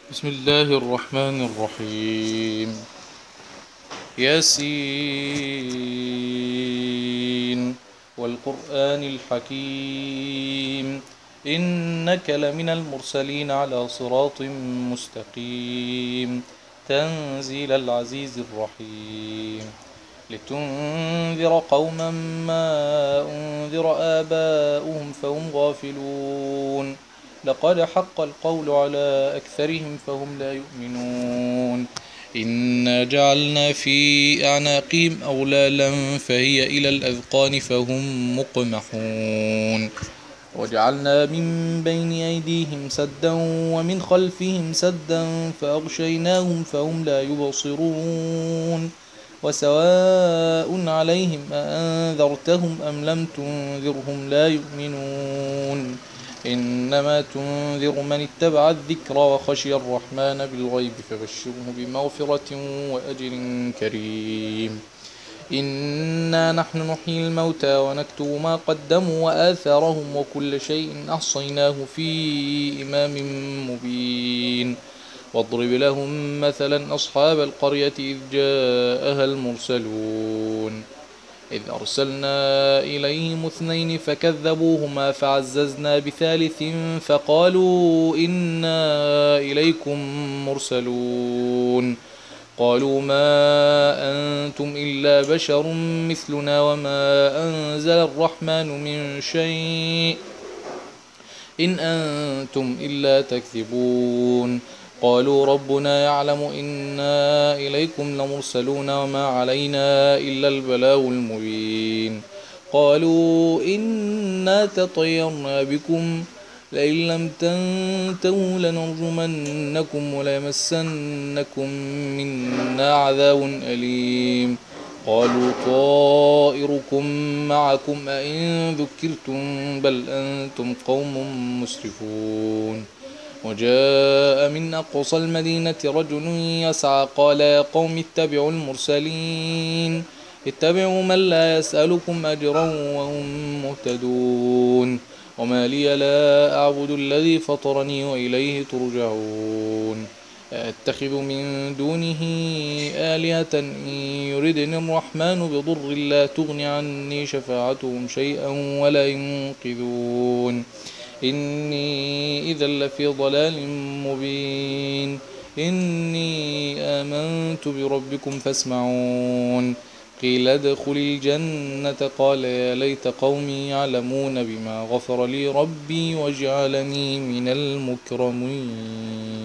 بسم الله الرحمن الرحيم. ياسين والقرآن الحكيم، إنك لمن المرسلين على صراط مستقيم، تنزيل العزيز الرحيم، لتنذر قوما ما أنذر آباؤهم فهم غافلون، لقد حق القول على أكثرهم فهم لا يؤمنون. إنا جعلنا في أعناقهم أغلالا فهي إلى الأذقان فهم مقمحون، وجعلنا من بين أيديهم سدا ومن خلفهم سدا فأغشيناهم فهم لا يبصرون. وسواء عليهم أأنذرتهم أم لم تنذرهم لا يؤمنون. إنما تنذر من اتبع الذكر وخشي الرحمن بالغيب فبشره بمغفرة وأجر كريم. إنا نحن نحيي الموتى ونكتب ما قدموا وآثارهم وكل شيء أحصيناه في إمام مبين. واضرب لهم مثلا أصحاب القرية إذ جاءها المرسلون إذ أرسلنا إليهم اثنين فكذبوهما فعززنا بثالث فقالوا إنا إليكم مرسلون. قالوا ما أنتم إلا بشر مثلنا وما أنزل الرحمن من شيء إن أنتم إلا تكذبون. قالوا ربنا يعلم إنا إليكم لمرسلون وما علينا إلا البلاغ المبين. قالوا إنا تطيرنا بكم لئن لم تنتهوا لنرجمنكم وليمسنكم منا عذاب أليم. قالوا طائركم معكم أئن ذكرتم بل أنتم قوم مسرفون. وجاء من أقصى المدينة رجل يسعى قال يا قوم اتبعوا المرسلين اتبعوا من لا يسألكم أجرا وهم مهتدون. وما لي لا أعبد الذي فطرني وإليه ترجعون. أتخذ من دونه آلهة إن يردني الرحمن بضر لا تغن عني شفاعتهم شيئا ولا ينقذون. إني إذا لفي ضلال مبين. إني آمنت بربكم فاسمعون. قيل ادخل الجنة قال يا ليت قومي يعلمون بما غفر لي ربي وجعلني من المكرمين.